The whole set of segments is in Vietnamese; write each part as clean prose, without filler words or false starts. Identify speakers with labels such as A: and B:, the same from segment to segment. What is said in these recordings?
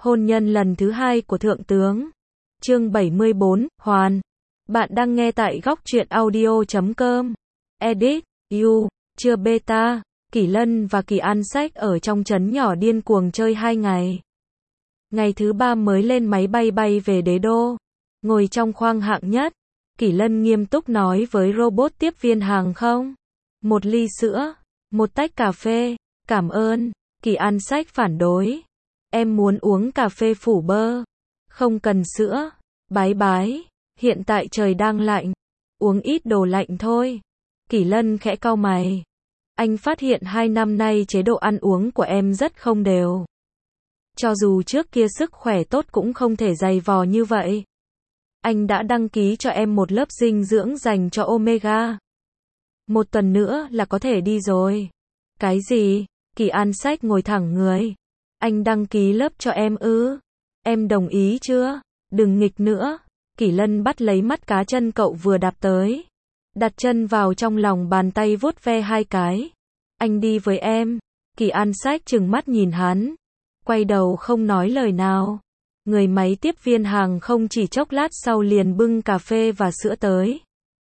A: Hôn nhân lần thứ 2 của Thượng tướng. Chương 74, Hoàn. Bạn đang nghe tại góc truyện audio.com. Edit, You, chưa beta. Kỷ Lân và Kỳ An Sách ở trong trấn nhỏ điên cuồng chơi 2 ngày. Ngày thứ 3 mới lên máy bay bay về đế đô. Ngồi trong khoang hạng nhất, Kỷ Lân nghiêm túc nói với robot tiếp viên hàng không. 1 ly sữa, 1 tách cà phê, cảm ơn. Kỳ An Sách phản đối. Em muốn uống cà phê phủ bơ. Không cần sữa. Bái bái. Hiện tại trời đang lạnh. Uống ít đồ lạnh thôi. Kỷ Lân khẽ cau mày. Anh phát hiện 2 năm nay chế độ ăn uống của em rất không đều. Cho dù trước kia sức khỏe tốt cũng không thể dày vò như vậy. Anh đã đăng ký cho em một lớp dinh dưỡng dành cho Omega. 1 tuần nữa là có thể đi rồi. Cái gì? Kỳ An Sách ngồi thẳng người. Anh đăng ký lớp cho em ư? Em đồng ý chưa? Đừng nghịch nữa. Kỷ Lân bắt lấy mắt cá chân cậu vừa đạp tới. Đặt chân vào trong lòng bàn tay vuốt ve 2 cái. Anh đi với em. Kỳ An Sách trừng mắt nhìn hắn. Quay đầu không nói lời nào. Người máy tiếp viên hàng không chỉ chốc lát sau liền bưng cà phê và sữa tới.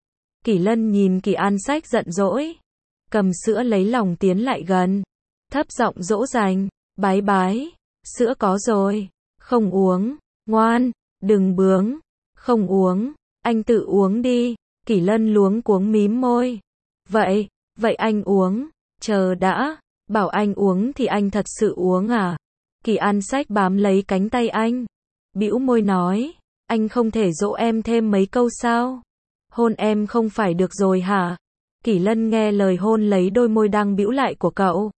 A: Kỷ Lân nhìn Kỳ An Sách giận dỗi. Cầm sữa lấy lòng tiến lại gần. Thấp giọng dỗ dành. Bái bái. Sữa có rồi. Không uống. Ngoan. Đừng bướng. Không uống. Anh tự uống đi. Kỷ Lân luống cuống mím môi. Vậy anh uống. Chờ đã. Bảo anh uống thì anh thật sự uống à? Kỳ An Sách bám lấy cánh tay anh. Bĩu môi nói. Anh không thể dỗ em thêm mấy câu sao? Hôn em không phải được rồi hả? Kỷ Lân nghe lời hôn lấy đôi môi đang bĩu lại của cậu.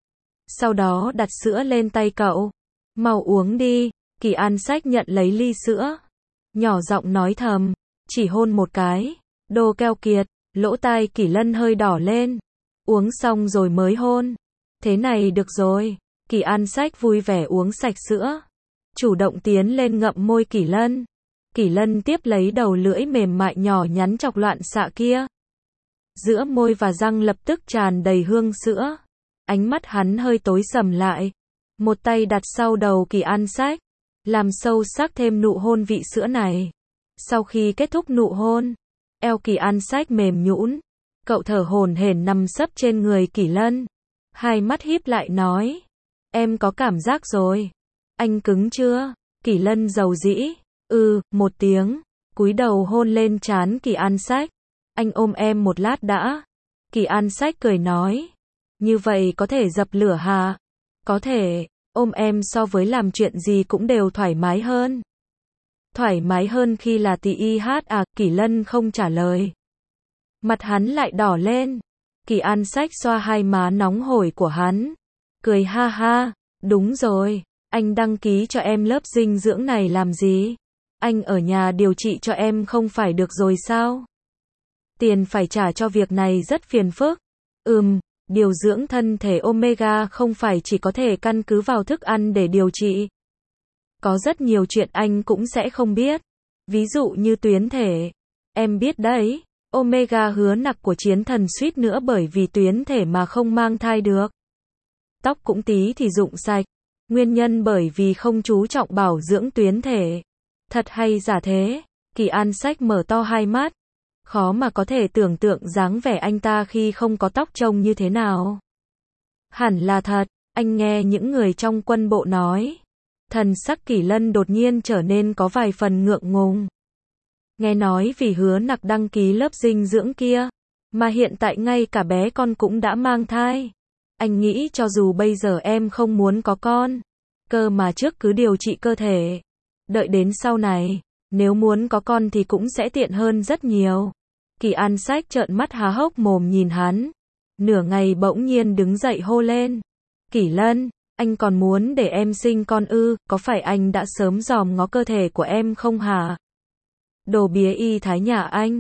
A: Sau đó đặt sữa lên tay cậu. Mau uống đi. Kỳ An Sách nhận lấy ly sữa. Nhỏ giọng nói thầm. Chỉ hôn một cái. Đồ keo kiệt. Lỗ tai Kỷ Lân hơi đỏ lên. Uống xong rồi mới hôn. Thế này được rồi. Kỳ An Sách vui vẻ uống sạch sữa. Chủ động tiến lên ngậm môi Kỷ Lân. Kỷ Lân tiếp lấy đầu lưỡi mềm mại nhỏ nhắn chọc loạn xạ kia. Giữa môi và răng lập tức tràn đầy hương sữa. Ánh mắt hắn hơi tối sầm lại. Một tay đặt sau đầu Kỳ An Sách. Làm sâu sắc thêm nụ hôn vị sữa này. Sau khi kết thúc nụ hôn, eo Kỳ An Sách mềm nhũn. Cậu thở hổn hển nằm sấp trên người Kỷ Lân. Hai mắt híp lại nói. Em có cảm giác rồi. Anh cứng chưa? Kỷ Lân dầu dĩ. Một tiếng. Cúi đầu hôn lên trán Kỳ An Sách. Anh ôm em một lát đã. Kỳ An Sách cười nói. Như vậy có thể dập lửa hả? Có thể. Ôm em so với làm chuyện gì cũng đều thoải mái hơn. Thoải mái hơn khi là TIH à? Kỷ Lân không trả lời. Mặt hắn lại đỏ lên. Kỳ An Sách xoa 2 má nóng hổi của hắn. Cười ha ha. Đúng rồi. Anh đăng ký cho em lớp dinh dưỡng này làm gì? Anh ở nhà điều trị cho em không phải được rồi sao? Tiền phải trả cho việc này rất phiền phức. Điều dưỡng thân thể Omega không phải chỉ có thể căn cứ vào thức ăn để điều trị. Có rất nhiều chuyện anh cũng sẽ không biết. Ví dụ như tuyến thể. Em biết đấy, Omega hứa nặc của chiến thần suýt nữa bởi vì tuyến thể mà không mang thai được. Tóc cũng tí thì rụng sạch. Nguyên nhân bởi vì không chú trọng bảo dưỡng tuyến thể. Thật hay giả thế? Kỳ An Sách mở to 2 mắt. Khó mà có thể tưởng tượng dáng vẻ anh ta khi không có tóc trông như thế nào. Hẳn là thật, anh nghe những người trong quân bộ nói. Thần sắc Kỷ Lân đột nhiên trở nên có vài phần ngượng ngùng. Nghe nói vì hứa nặc đăng ký lớp dinh dưỡng kia, mà hiện tại ngay cả bé con cũng đã mang thai. Anh nghĩ cho dù bây giờ em không muốn có con, cơ mà trước cứ điều trị cơ thể. Đợi đến sau này, nếu muốn có con thì cũng sẽ tiện hơn rất nhiều. Kỳ An Sách trợn mắt há hốc mồm nhìn hắn. Nửa ngày bỗng nhiên đứng dậy hô lên. Kỷ Lân, anh còn muốn để em sinh con ư? Có phải anh đã sớm dòm ngó cơ thể của em không hả? Đồ bía y thái nhà anh.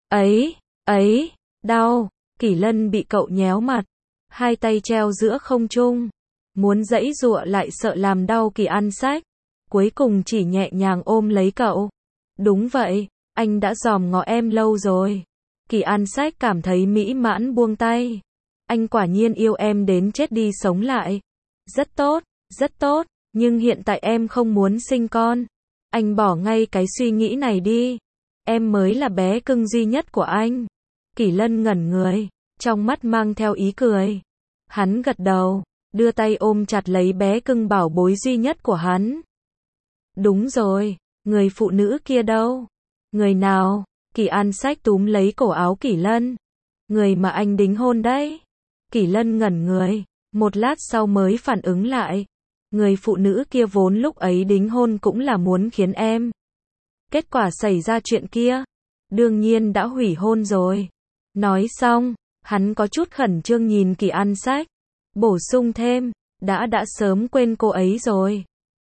A: Đau. Kỷ Lân bị cậu nhéo mặt. 2 tay treo giữa không trung. Muốn giãy giụa lại sợ làm đau Kỳ An Sách. Cuối cùng chỉ nhẹ nhàng ôm lấy cậu. Đúng vậy, anh đã dòm ngó em lâu rồi. Kỳ An Sách cảm thấy mỹ mãn buông tay. Anh quả nhiên yêu em đến chết đi sống lại. Rất tốt, Nhưng hiện tại em không muốn sinh con. Anh bỏ ngay cái suy nghĩ này đi. Em mới là bé cưng duy nhất của anh. Kỷ Lân ngẩn người, trong mắt mang theo ý cười. Hắn gật đầu, đưa tay ôm chặt lấy bé cưng bảo bối duy nhất của hắn. Đúng rồi, người phụ nữ kia đâu? Người nào? Kỳ An Sách túm lấy cổ áo Kỷ Lân. Người mà anh đính hôn đấy. Kỷ Lân ngẩn người, một lát sau mới phản ứng lại. Người phụ nữ kia vốn lúc ấy đính hôn cũng là muốn khiến em. Kết quả xảy ra chuyện kia. Đương nhiên đã hủy hôn rồi. Nói xong, hắn có chút khẩn trương nhìn Kỳ An Sách. Bổ sung thêm, đã sớm quên cô ấy rồi.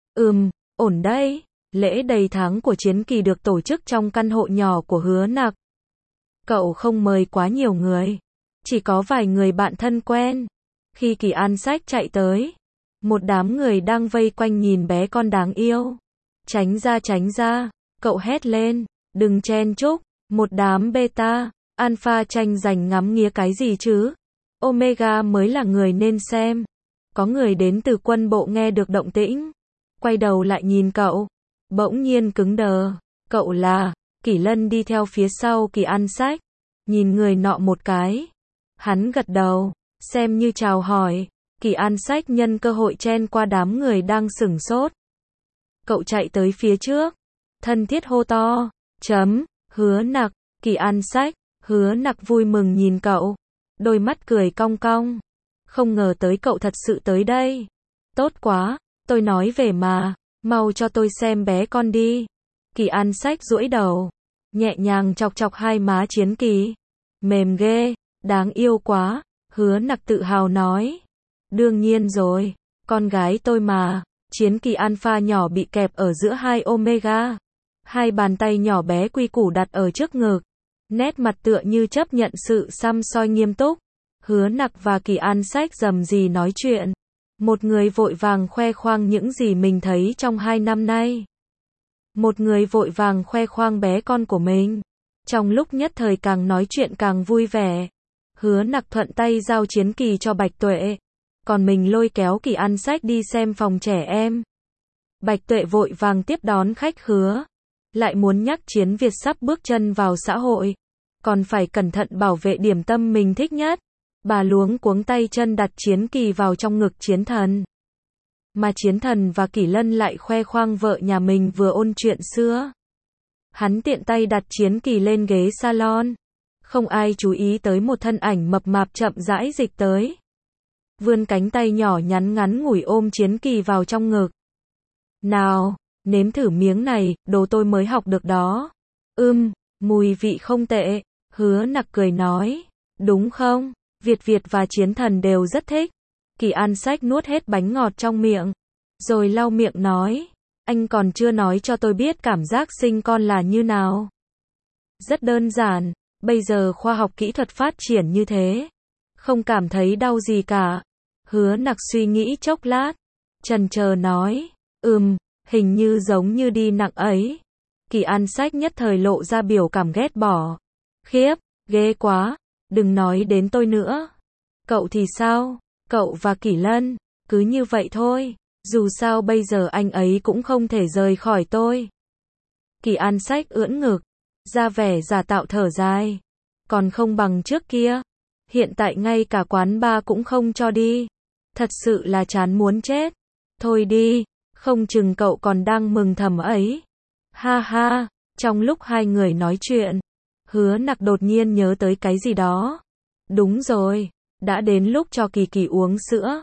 A: Ổn đấy. Lễ đầy tháng của Chiến Kỳ được tổ chức trong căn hộ nhỏ của Hứa Nặc. Cậu không mời quá nhiều người. Chỉ có vài người bạn thân quen. Khi Kỳ An Sách chạy tới, một đám người đang vây quanh nhìn bé con đáng yêu. Tránh ra, cậu hét lên, đừng chen chúc, một đám beta, alpha tranh giành ngắm nghía cái gì chứ? Omega mới là người nên xem. Có người đến từ quân bộ nghe được động tĩnh, quay đầu lại nhìn cậu, bỗng nhiên cứng đờ. Cậu là? Kỷ Lân đi theo phía sau Kỳ An Sách, nhìn người nọ một cái. Hắn gật đầu, xem như chào hỏi. Kỳ An Sách nhân cơ hội chen qua đám người đang sửng sốt. Cậu chạy tới phía trước, thân thiết hô to, Hứa Nặc. Kỳ An Sách. Hứa Nặc vui mừng nhìn cậu, đôi mắt cười cong cong. Không ngờ tới cậu thật sự tới đây. Tốt quá, tôi nói về mà, mau cho tôi xem bé con đi. Kỳ An Sách duỗi đầu, nhẹ nhàng chọc chọc hai má Chiến Kỳ. Mềm ghê, đáng yêu quá, Hứa Nặc tự hào nói. Đương nhiên rồi, con gái tôi mà. Chiến Kỳ Alpha nhỏ bị kẹp ở giữa hai Omega. Hai bàn tay nhỏ bé quy củ đặt ở trước ngực. Nét mặt tựa như chấp nhận sự săm soi nghiêm túc. Hứa Nặc và Kỳ An Sách rầm rì nói chuyện. Một người vội vàng khoe khoang những gì mình thấy trong 2 năm nay. Một người vội vàng khoe khoang bé con của mình. Trong lúc nhất thời càng nói chuyện càng vui vẻ. Hứa Nặc thuận tay giao Chiến Kỳ cho Bạch Tuệ. Còn mình lôi kéo Kỳ An Sách đi xem phòng trẻ em. Bạch Tuệ vội vàng tiếp đón khách khứa. Lại muốn nhắc Chiến Việt sắp bước chân vào xã hội. Còn phải cẩn thận bảo vệ điểm tâm mình thích nhất. Bà luống cuống tay chân đặt Chiến Kỳ vào trong ngực Chiến Thần. Mà Chiến Thần và Kỷ Lân lại khoe khoang vợ nhà mình vừa ôn chuyện xưa. Hắn tiện tay đặt Chiến Kỳ lên ghế salon. Không ai chú ý tới một thân ảnh mập mạp chậm rãi dịch tới. Vươn cánh tay nhỏ nhắn ngắn ngủi ôm Chiến Kỳ vào trong ngực. Nào, nếm thử miếng này, đồ tôi mới học được đó. Mùi vị không tệ. Hứa Nặc cười nói. Đúng không? Việt và Chiến Thần đều rất thích. Kỳ An Sách nuốt hết bánh ngọt trong miệng. Rồi lau miệng nói. Anh còn chưa nói cho tôi biết cảm giác sinh con là như nào. Rất đơn giản. Bây giờ khoa học kỹ thuật phát triển như thế. Không cảm thấy đau gì cả. Hứa Nặc suy nghĩ chốc lát. Chần chờ nói. Hình như giống như đi nặng ấy. Kỳ An Sách nhất thời lộ ra biểu cảm ghét bỏ. Khiếp, ghê quá. Đừng nói đến tôi nữa. Cậu thì sao? Cậu và Kỷ Lân, cứ như vậy thôi. Dù sao bây giờ anh ấy cũng không thể rời khỏi tôi. Kỳ An Sách ưỡn ngực, ra vẻ giả tạo thở dài. Còn không bằng trước kia. Hiện tại ngay cả quán bar cũng không cho đi. Thật sự là chán muốn chết. Thôi đi, không chừng cậu còn đang mừng thầm ấy. Ha ha, trong lúc hai người nói chuyện, Hứa Nặc đột nhiên nhớ tới cái gì đó. Đúng rồi, đã đến lúc cho Kỳ Kỳ uống sữa.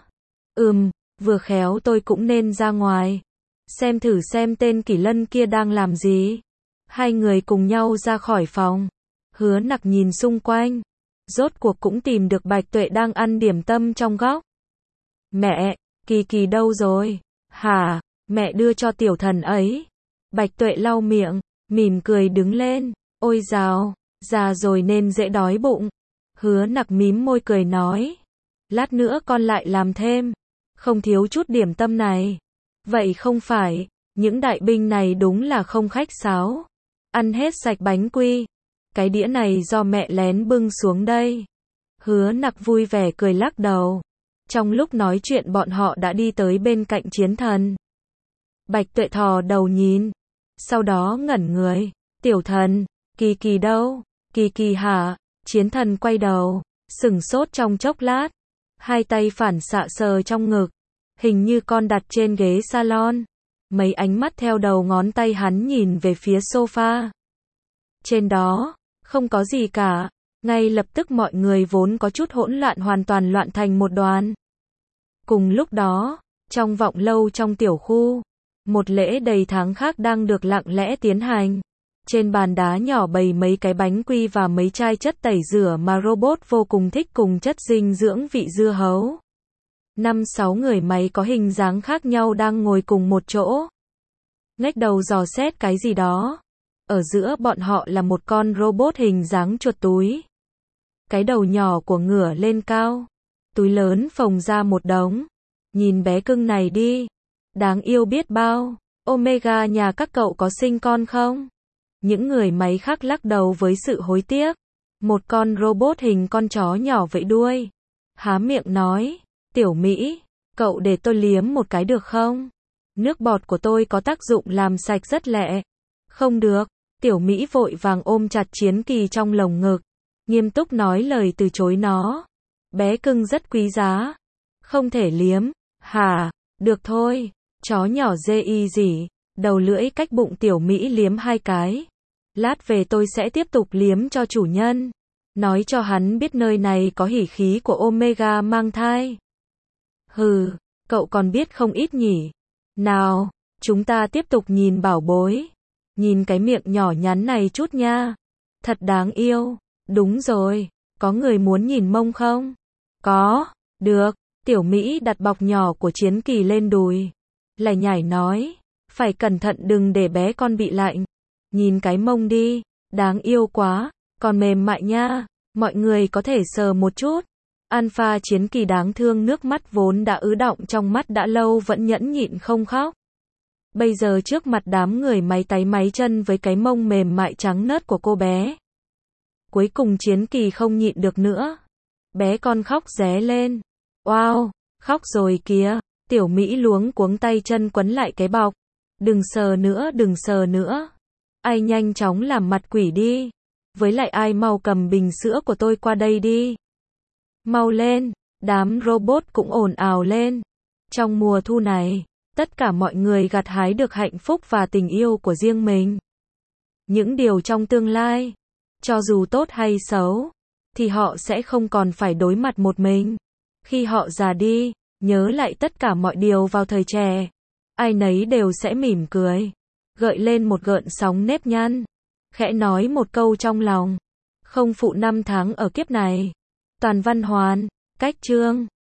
A: Vừa khéo tôi cũng nên ra ngoài. Xem thử xem tên Kỷ Lân kia đang làm gì. Hai người cùng nhau ra khỏi phòng. Hứa Nặc nhìn xung quanh. Rốt cuộc cũng tìm được Bạch Tuệ đang ăn điểm tâm trong góc. Mẹ, Kỳ Kỳ đâu rồi? Hả, mẹ đưa cho tiểu thần ấy. Bạch Tuệ lau miệng, mỉm cười đứng lên. Ôi dào, già rồi nên dễ đói bụng. Hứa Nặc mím môi cười nói. Lát nữa con lại làm thêm. Không thiếu chút điểm tâm này. Vậy không phải, những đại binh này đúng là không khách sáo. Ăn hết sạch bánh quy. Cái đĩa này do mẹ lén bưng xuống đây. Hứa Nặc vui vẻ cười lắc đầu. Trong lúc nói chuyện bọn họ đã đi tới bên cạnh Chiến Thần. Bạch Tuệ thò đầu nhìn, sau đó ngẩn người. Tiểu thần, Kỳ Kỳ đâu? Kỳ Kỳ hả? Chiến thần quay đầu, sửng sốt trong chốc lát, hai tay phản xạ sờ trong ngực, hình như con đặt trên ghế salon. Mấy ánh mắt theo đầu ngón tay hắn nhìn về phía sofa. Trên đó, không có gì cả. Ngay lập tức mọi người vốn có chút hỗn loạn hoàn toàn loạn thành một đoàn. Cùng lúc đó, trong vọng lâu trong tiểu khu, một lễ đầy tháng khác đang được lặng lẽ tiến hành. Trên bàn đá nhỏ bày mấy cái bánh quy và mấy chai chất tẩy rửa mà robot vô cùng thích cùng chất dinh dưỡng vị dưa hấu. 5-6 người máy có hình dáng khác nhau đang ngồi cùng một chỗ, ngách đầu dò xét cái gì đó. Ở giữa bọn họ là một con robot hình dáng chuột túi. Cái đầu nhỏ của ngửa lên cao, túi lớn phồng ra một đống. Nhìn bé cưng này đi, đáng yêu biết bao. Omega nhà các cậu có sinh con không? Những người máy khác lắc đầu với sự hối tiếc. Một con robot hình con chó nhỏ vẫy đuôi, há miệng nói, Tiểu Mỹ, cậu để tôi liếm một cái được không? Nước bọt của tôi có tác dụng làm sạch rất lẹ. Không được. Tiểu Mỹ vội vàng ôm chặt Chiến Kỳ trong lồng ngực, nghiêm túc nói lời từ chối nó. Bé cưng rất quý giá. Không thể liếm. Hả? Được thôi. Chó nhỏ dê y gì, đầu lưỡi cách bụng Tiểu Mỹ liếm 2 cái. Lát về tôi sẽ tiếp tục liếm cho chủ nhân. Nói cho hắn biết nơi này có hỉ khí của Omega mang thai. Hừ, cậu còn biết không ít nhỉ. Nào, chúng ta tiếp tục nhìn bảo bối. Nhìn cái miệng nhỏ nhắn này chút nha. Thật đáng yêu. Đúng rồi, có người muốn nhìn mông không? Có, được. Tiểu Mỹ đặt bọc nhỏ của Chiến Kỳ lên đùi. Lải nhải nói, phải cẩn thận đừng để bé con bị lạnh. Nhìn cái mông đi, đáng yêu quá, còn mềm mại nha. Mọi người có thể sờ một chút. Alpha Chiến Kỳ đáng thương nước mắt vốn đã ứ đọng trong mắt đã lâu vẫn nhẫn nhịn không khóc. Bây giờ trước mặt đám người máy táy máy chân với cái mông mềm mại trắng nớt của cô bé. Cuối cùng Chiến Kỳ không nhịn được nữa. Bé con khóc ré lên. Wow, khóc rồi kìa. Tiểu Mỹ luống cuống tay chân quấn lại cái bọc. Đừng sờ nữa, đừng sờ nữa. Ai nhanh chóng làm mặt quỷ đi. Với lại ai mau cầm bình sữa của tôi qua đây đi. Mau lên, đám robot cũng ồn ào lên. Trong mùa thu này, tất cả mọi người gặt hái được hạnh phúc và tình yêu của riêng mình. Những điều trong tương lai, cho dù tốt hay xấu, thì họ sẽ không còn phải đối mặt một mình. Khi họ già đi, nhớ lại tất cả mọi điều vào thời trẻ, ai nấy đều sẽ mỉm cười, gợi lên một gợn sóng nếp nhăn, khẽ nói một câu trong lòng. Không phụ 5 tháng ở kiếp này. Toàn văn hoàn, cách chương.